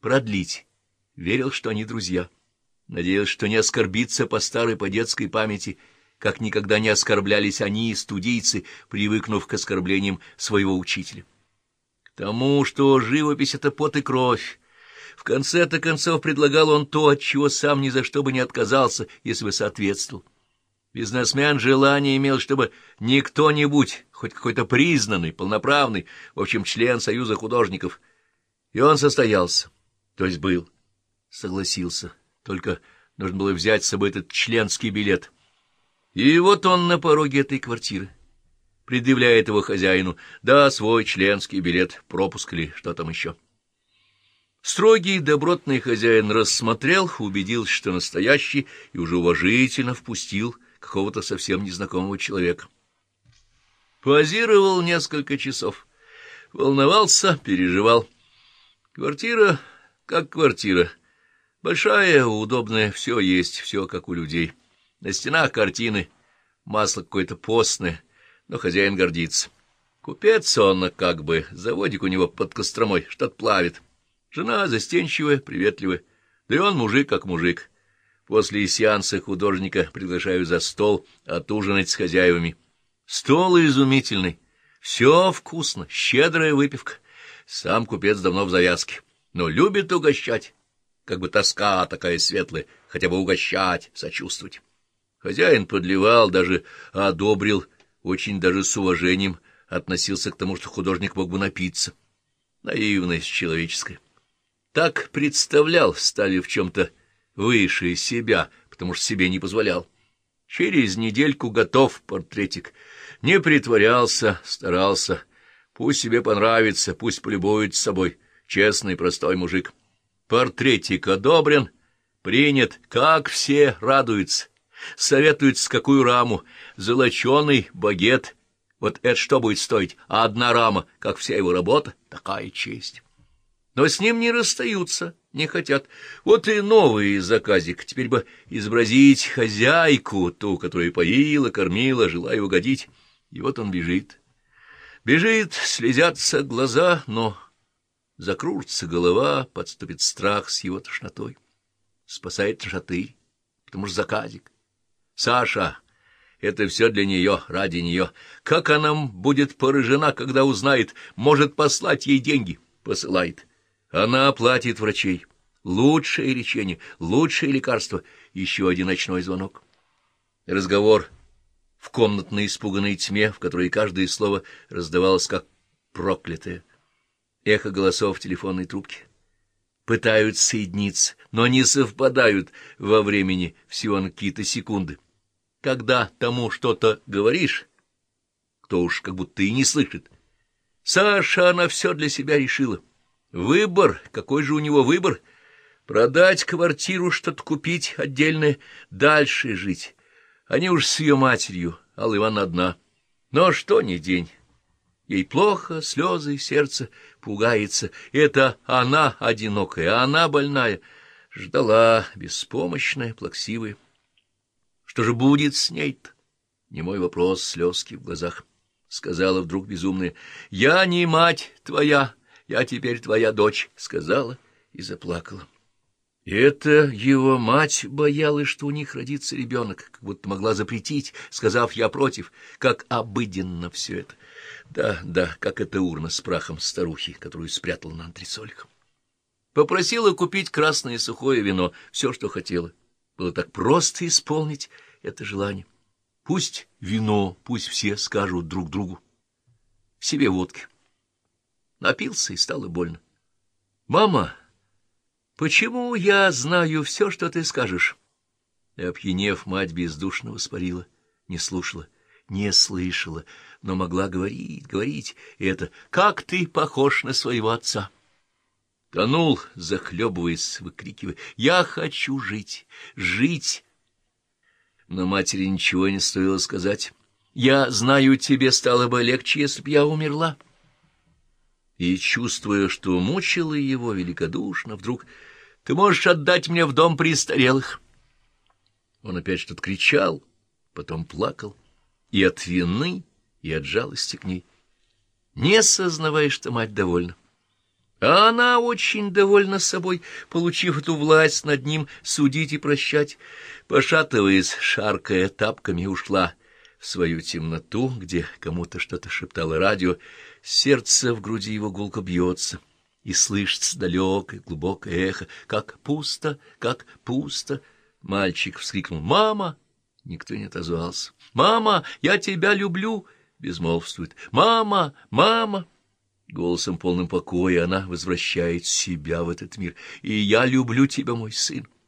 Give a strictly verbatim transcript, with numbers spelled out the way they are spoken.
продлить. Верил, что они друзья. Надеялся, что не оскорбится по старой, по детской памяти, как никогда не оскорблялись они, студийцы, привыкнув к оскорблениям своего учителя. К тому, что живопись — это пот и кровь. В конце-то концов предлагал он то, от чего сам ни за что бы не отказался, если бы соответствовал. Бизнесмен желание имел, чтобы не кто-нибудь, хоть какой-то признанный, полноправный, в общем, член Союза художников. И он состоялся, то есть был, согласился, только нужно было взять с собой этот членский билет. И вот он на пороге этой квартиры, предъявляет его хозяину, да, свой членский билет, пропуск или что там еще. Строгий, добротный хозяин рассмотрел, убедился, что настоящий, и уже уважительно впустил какого-то совсем незнакомого человека. Позировал несколько часов, волновался, переживал. Квартира как квартира, большая, удобная, все есть, все как у людей. На стенах картины, масло какое-то постное, но хозяин гордится. Купец он как бы, заводик у него под Костромой, что-то плавит. Жена застенчивая, приветливая, да и он мужик как мужик. После сеанса художника приглашаю за стол отужинать с хозяевами. Стол изумительный, все вкусно, щедрая выпивка. Сам купец давно в завязке, но любит угощать, как бы тоска такая светлая, хотя бы угощать, сочувствовать. Хозяин подливал, даже одобрил, очень даже с уважением относился к тому, что художник мог бы напиться. Наивность человеческая. Так представлял, стали в чем-то выше себя, потому что себе не позволял. Через недельку готов портретик. Не притворялся, старался. Пусть себе понравится, пусть полюбуется собой. Честный, простой мужик. Портретик одобрен, принят, как все радуются. Советуются, какую раму. Золоченый багет. Вот это что будет стоить? А одна рама, как вся его работа, такая честь. Но с ним не расстаются, не хотят. Вот и новый заказик. Теперь бы изобразить хозяйку, ту, которая поила, кормила, желая угодить. И вот он бежит. Бежит, слезятся глаза, но закружится голова, подступит страх с его тошнотой. Спасает шатырь, потому что заказик. Саша, это все для нее, ради нее. Как она будет поражена, когда узнает, может послать ей деньги? Посылает. Она оплатит врачей. Лучшее лечение, лучшее лекарство. Еще один ночной звонок. Разговор в комнатной испуганной тьме, в которой каждое слово раздавалось как проклятое. Эхо голосов в телефонной трубке. Пытаются соединиться, но не совпадают во времени, всего на какие-то секунды. Когда тому что-то говоришь, кто уж как будто и не слышит. Саша, она все для себя решила. Выбор, какой же у него выбор? Продать квартиру, что-то купить отдельное, дальше жить. Они уж с ее матерью, Алла Ивановна одна. Но что ни день. Ей плохо, слезы, сердце пугается. Это она одинокая, она больная. Ждала, беспомощная, плаксивая. Что же будет с ней-то? Немой вопрос, слезки в глазах. Сказала вдруг безумная: «Я не мать твоя, я теперь твоя дочь», — сказала и заплакала. И это его мать боялась, что у них родится ребенок, как будто могла запретить, сказав «я против», как обыденно все это. Да, да, как эта урна с прахом старухи, которую спрятала на антресолях. Попросила купить красное сухое вино, все, что хотела. Было так просто исполнить это желание. Пусть вино, пусть все скажут друг другу. Себе водки. Напился, и стало больно. «Мама, почему я знаю все, что ты скажешь?» И, опьянев, мать бездушно воспарила, не слушала, не слышала, но могла говорить, говорить, и это «как ты похож на своего отца». Тонул, захлебываясь, выкрикивая «я хочу жить, жить». Но матери ничего не стоило сказать. «Я знаю, тебе стало бы легче, если б я умерла». И, чувствуя, что мучила его великодушно, вдруг «ты можешь отдать меня в дом престарелых». Он опять что-то кричал, потом плакал, и от вины, и от жалости к ней, не сознавая, что мать довольна. А она очень довольна собой, получив эту власть над ним судить и прощать. Пошатываясь, шаркая тапками, ушла в свою темноту, где кому-то что-то шептало радио. Сердце в груди его гулко бьется, и слышится далекое глубокое эхо. Как пусто, как пусто! Мальчик вскрикнул: «Мама!» Никто не отозвался. «Мама, я тебя люблю!» Безмолвствует. «Мама! Мама!» Голосом полным покоя она возвращает себя в этот мир. «И я люблю тебя, мой сын!»